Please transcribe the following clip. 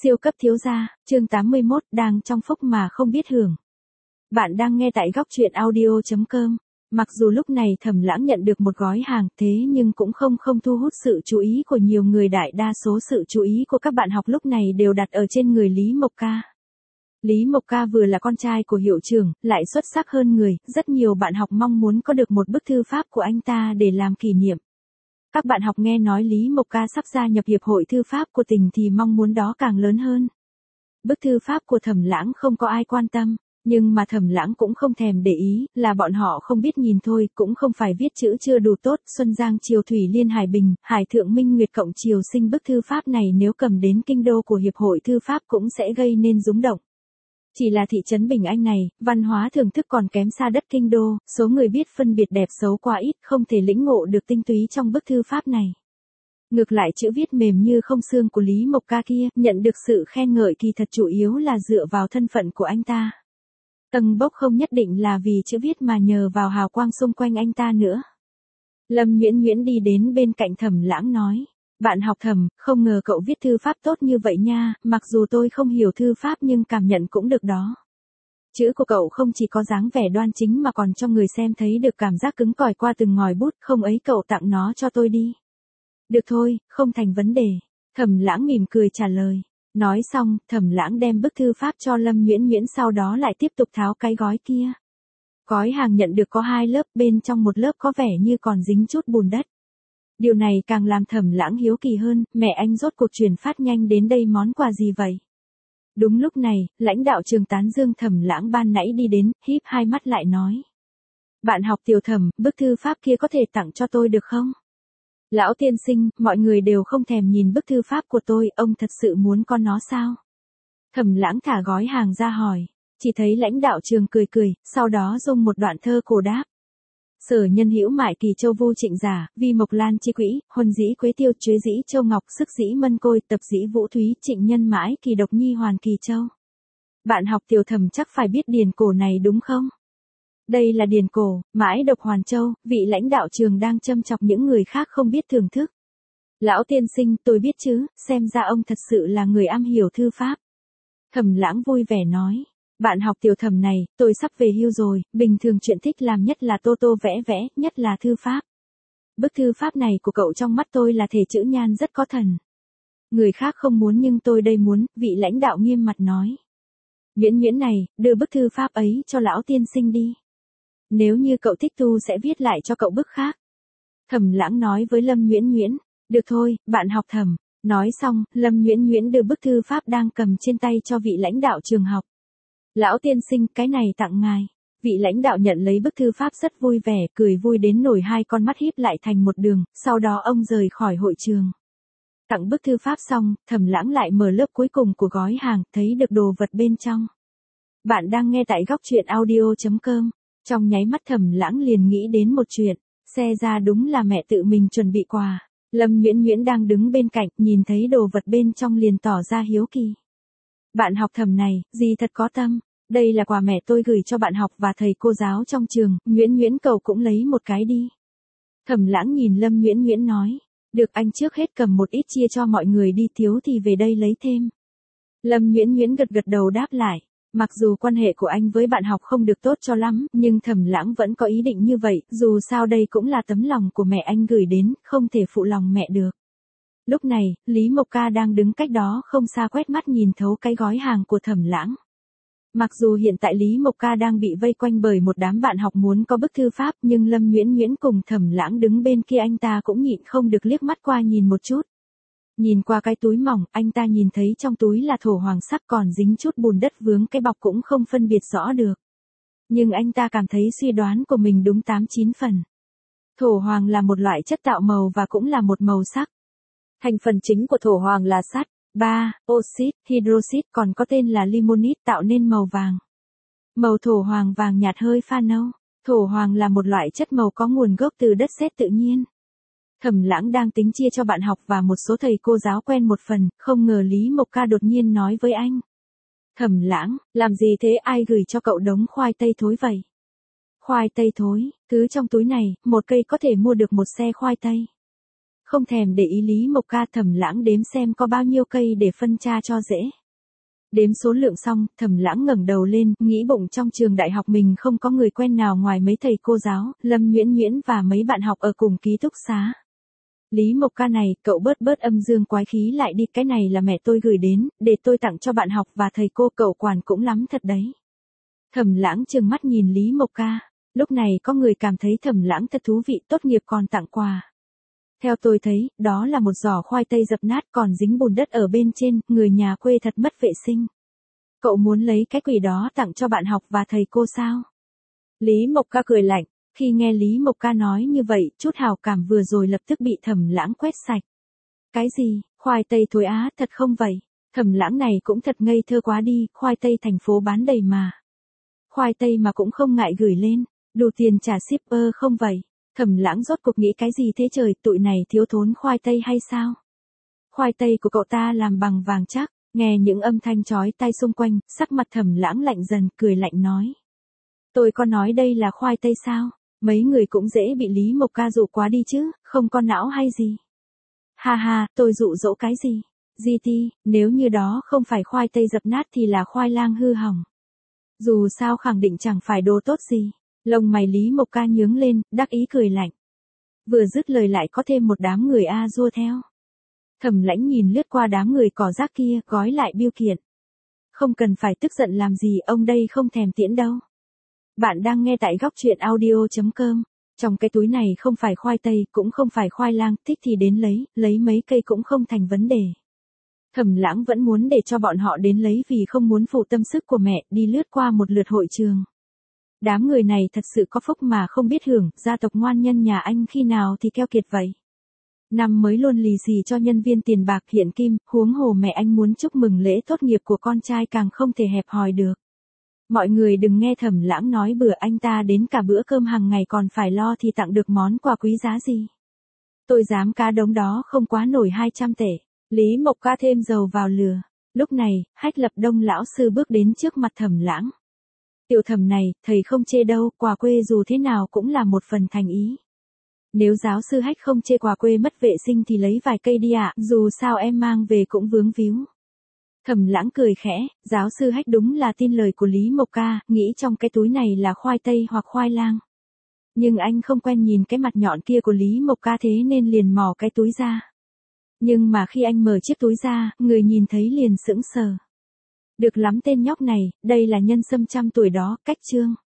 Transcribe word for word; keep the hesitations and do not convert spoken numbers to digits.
Siêu cấp thiếu gia, chương tám mươi mốt, đang trong phúc mà không biết hưởng. Bạn đang nghe tại góc truyện audio chấm com. Mặc dù lúc này Thẩm Lãng nhận được một gói hàng, thế nhưng cũng không không thu hút sự chú ý của nhiều người, đại đa số sự chú ý của các bạn học lúc này đều đặt ở trên người Lý Mộc Ca. Lý Mộc Ca vừa là con trai của hiệu trưởng, lại xuất sắc hơn người, rất nhiều bạn học mong muốn có được một bức thư pháp của anh ta để làm kỷ niệm. Các bạn học nghe nói Lý Mộc Ca sắp gia nhập Hiệp hội Thư pháp của tỉnh thì mong muốn đó càng lớn hơn. Bức thư pháp của Thẩm Lãng không có ai quan tâm, nhưng mà Thẩm Lãng cũng không thèm để ý, là bọn họ không biết nhìn thôi, cũng không phải viết chữ chưa đủ tốt. Xuân Giang Triều Thủy Liên Hải Bình, Hải Thượng Minh Nguyệt Cộng Triều Sinh, bức thư pháp này nếu cầm đến kinh đô của Hiệp hội Thư pháp cũng sẽ gây nên rúng động. Chỉ là thị trấn Bình Anh này, văn hóa thưởng thức còn kém xa đất kinh đô, số người biết phân biệt đẹp xấu quá ít, không thể lĩnh ngộ được tinh túy trong bức thư pháp này. Ngược lại chữ viết mềm như không xương của Lý Mộc Ca kia, nhận được sự khen ngợi kỳ thật chủ yếu là dựa vào thân phận của anh ta. Tầng bốc không nhất định là vì chữ viết mà nhờ vào hào quang xung quanh anh ta nữa. Lâm Nguyễn Nguyễn đi đến bên cạnh Thẩm Lãng nói. Bạn học Thẩm, không ngờ cậu viết thư pháp tốt như vậy nha, mặc dù tôi không hiểu thư pháp nhưng cảm nhận cũng được đó. Chữ của cậu không chỉ có dáng vẻ đoan chính mà còn cho người xem thấy được cảm giác cứng cỏi qua từng ngòi bút, không ấy cậu tặng nó cho tôi đi. Được thôi, không thành vấn đề. Thẩm Lãng mỉm cười trả lời. Nói xong, Thẩm Lãng đem bức thư pháp cho Lâm Nguyễn Nguyễn, sau đó lại tiếp tục tháo cái gói kia. Gói hàng nhận được có hai lớp, bên trong một lớp có vẻ như còn dính chút bùn đất. Điều này càng làm Thẩm Lãng hiếu kỳ hơn, mẹ anh rốt cuộc truyền phát nhanh đến đây món quà gì vậy? Đúng lúc này, lãnh đạo trường tán dương Thẩm Lãng ban nãy đi đến, híp hai mắt lại nói. Bạn học Tiểu Thẩm, bức thư pháp kia có thể tặng cho tôi được không? Lão tiên sinh, mọi người đều không thèm nhìn bức thư pháp của tôi, ông thật sự muốn con nó sao? Thẩm Lãng thả gói hàng ra hỏi, chỉ thấy lãnh đạo trường cười cười, sau đó dùng một đoạn thơ cổ đáp. Sở nhân hữu mại kỳ châu vu trịnh giả, vi mộc lan chi quỹ, huân dĩ quế tiêu, chuế dĩ châu ngọc, sức dĩ mân côi, tập dĩ vũ thúy, trịnh nhân mãi kỳ độc nhi hoàn kỳ châu. Bạn học Tiểu Thẩm chắc phải biết điển cổ này đúng không? Đây là điển cổ, mãi độc hoàn châu, vị lãnh đạo trường đang châm chọc những người khác không biết thưởng thức. Lão tiên sinh, tôi biết chứ, xem ra ông thật sự là người am hiểu thư pháp. Thẩm Lãng vui vẻ nói. Bạn học Tiểu Thẩm này, tôi sắp về hưu rồi, bình thường chuyện thích làm nhất là tô tô vẽ vẽ, nhất là thư pháp. Bức thư pháp này của cậu trong mắt tôi là thể chữ nhan rất có thần. Người khác không muốn nhưng tôi đây muốn, vị lãnh đạo nghiêm mặt nói. Nguyễn Nguyễn này, đưa bức thư pháp ấy cho lão tiên sinh đi. Nếu như cậu thích tu sẽ viết lại cho cậu bức khác. Thẩm Lãng nói với Lâm Nguyễn Nguyễn. Được thôi, bạn học Thẩm. Nói xong, Lâm Nguyễn Nguyễn đưa bức thư pháp đang cầm trên tay cho vị lãnh đạo trường học. Lão tiên sinh, cái này tặng ngài. Vị lãnh đạo nhận lấy bức thư pháp rất vui vẻ, cười vui đến nổi hai con mắt híp lại thành một đường, sau đó ông rời khỏi hội trường. Tặng bức thư pháp xong, Thẩm Lãng lại mở lớp cuối cùng của gói hàng, thấy được đồ vật bên trong. Bạn đang nghe tại góc truyện audio chấm com. Trong nháy mắt Thẩm Lãng liền nghĩ đến một chuyện, xe ra đúng là mẹ tự mình chuẩn bị quà. Lâm Nguyễn Nguyễn đang đứng bên cạnh, nhìn thấy đồ vật bên trong liền tỏ ra hiếu kỳ. Bạn học Thẩm này, gì thật có tâm, đây là quà mẹ tôi gửi cho bạn học và thầy cô giáo trong trường, Nguyễn Nguyễn cậu cũng lấy một cái đi. Thẩm Lãng nhìn Lâm Nguyễn Nguyễn nói, được anh trước hết cầm một ít chia cho mọi người đi, thiếu thì về đây lấy thêm. Lâm Nguyễn Nguyễn gật gật đầu đáp lại, mặc dù quan hệ của anh với bạn học không được tốt cho lắm, nhưng Thẩm Lãng vẫn có ý định như vậy, dù sao đây cũng là tấm lòng của mẹ anh gửi đến, không thể phụ lòng mẹ được. Lúc này, Lý Mộc Ca đang đứng cách đó không xa quét mắt nhìn thấu cái gói hàng của Thẩm Lãng. Mặc dù hiện tại Lý Mộc Ca đang bị vây quanh bởi một đám bạn học muốn có bức thư pháp, nhưng Lâm Nguyễn Nguyễn cùng Thẩm Lãng đứng bên kia anh ta cũng nhịn không được liếc mắt qua nhìn một chút. Nhìn qua cái túi mỏng, anh ta nhìn thấy trong túi là thổ hoàng sắc còn dính chút bùn đất vướng cái bọc cũng không phân biệt rõ được. Nhưng anh ta cảm thấy suy đoán của mình đúng tám chín phần. Thổ hoàng là một loại chất tạo màu và cũng là một màu sắc. Thành phần chính của thổ hoàng là sắt, ba, oxit, hydroxit, còn có tên là limonit, tạo nên màu vàng. Màu thổ hoàng vàng nhạt hơi pha nâu. Thổ hoàng là một loại chất màu có nguồn gốc từ đất sét tự nhiên. Thẩm Lãng đang tính chia cho bạn học và một số thầy cô giáo quen một phần, không ngờ Lý Mộc Ca đột nhiên nói với anh. Thẩm Lãng, làm gì thế, ai gửi cho cậu đống khoai tây thối vậy? Khoai tây thối, thứ trong túi này, một cây có thể mua được một xe khoai tây. Không thèm để ý Lý Mộc Ca, Thẩm Lãng đếm xem có bao nhiêu cây để phân tra cho dễ. Đếm số lượng xong, Thẩm Lãng ngẩng đầu lên, nghĩ bụng trong trường đại học mình không có người quen nào ngoài mấy thầy cô giáo, Lâm Nhuyễn Nhuyễn và mấy bạn học ở cùng ký túc xá. Lý Mộc Ca này, cậu bớt bớt âm dương quái khí lại đi, cái này là mẹ tôi gửi đến, để tôi tặng cho bạn học và thầy cô, cậu quản cũng lắm thật đấy. Thẩm Lãng trừng mắt nhìn Lý Mộc Ca, lúc này có người cảm thấy Thẩm Lãng thật thú vị, tốt nghiệp còn tặng quà. Theo tôi thấy, đó là một giỏ khoai tây dập nát còn dính bùn đất ở bên trên, người nhà quê thật mất vệ sinh. Cậu muốn lấy cái quỷ đó tặng cho bạn học và thầy cô sao? Lý Mộc Ca cười lạnh, khi nghe Lý Mộc Ca nói như vậy, chút hào cảm vừa rồi lập tức bị Thẩm Lãng quét sạch. Cái gì, khoai tây thối á, thật không vậy? Thẩm Lãng này cũng thật ngây thơ quá đi, khoai tây thành phố bán đầy mà. Khoai tây mà cũng không ngại gửi lên, đủ tiền trả shipper không vậy? Thẩm Lãng rốt cuộc nghĩ cái gì thế trời, tụi này thiếu thốn khoai tây hay sao? Khoai tây của cậu ta làm bằng vàng chắc, nghe những âm thanh chói tai xung quanh, sắc mặt Thẩm Lãng lạnh dần, cười lạnh nói. Tôi có nói đây là khoai tây sao? Mấy người cũng dễ bị Lý Mộc Ca dụ quá đi chứ, không có não hay gì? Ha ha, tôi dụ dỗ cái gì? giê tê, nếu như đó không phải khoai tây dập nát thì là khoai lang hư hỏng. Dù sao khẳng định chẳng phải đồ tốt gì. Lông mày Lý Mộc Ca nhướng lên, đắc ý cười lạnh. Vừa dứt lời lại có thêm một đám người a dua theo. Thẩm Lãnh nhìn lướt qua đám người cỏ rác kia, gói lại biêu kiện. Không cần phải tức giận làm gì, ông đây không thèm tiễn đâu. Bạn đang nghe tại góc truyện audio chấm com. Trong cái túi này không phải khoai tây, cũng không phải khoai lang, thích thì đến lấy, lấy mấy cây cũng không thành vấn đề. Thẩm Lãng vẫn muốn để cho bọn họ đến lấy vì không muốn phụ tâm sức của mẹ, đi lướt qua một lượt hội trường. Đám người này thật sự có phúc mà không biết hưởng, gia tộc ngoan nhân nhà anh khi nào thì keo kiệt vậy. Năm mới luôn lì xì cho nhân viên tiền bạc hiện kim, huống hồ mẹ anh muốn chúc mừng lễ tốt nghiệp của con trai càng không thể hẹp hòi được. Mọi người đừng nghe Thẩm Lãng nói bừa, anh ta đến cả bữa cơm hàng ngày còn phải lo thì tặng được món quà quý giá gì. Tôi dám cá đống đó không quá nổi hai trăm tệ. Lý Mộc Ca thêm dầu vào lửa. Lúc này, Hách Lập Đông lão sư bước đến trước mặt Thẩm Lãng. Tiểu Thẩm này, thầy không chê đâu, quà quê dù thế nào cũng là một phần thành ý. Nếu giáo sư Hách không chê quà quê mất vệ sinh thì lấy vài cây đi ạ, dù sao em mang về cũng vướng víu. Thẩm Lãng cười khẽ, giáo sư Hách đúng là tin lời của Lý Mộc Ca, nghĩ trong cái túi này là khoai tây hoặc khoai lang. Nhưng anh không quen nhìn cái mặt nhọn kia của Lý Mộc Ca thế nên liền mò cái túi ra. Nhưng mà khi anh mở chiếc túi ra, người nhìn thấy liền sững sờ. Được lắm tên nhóc này, đây là nhân sâm trăm tuổi đó, cách trương.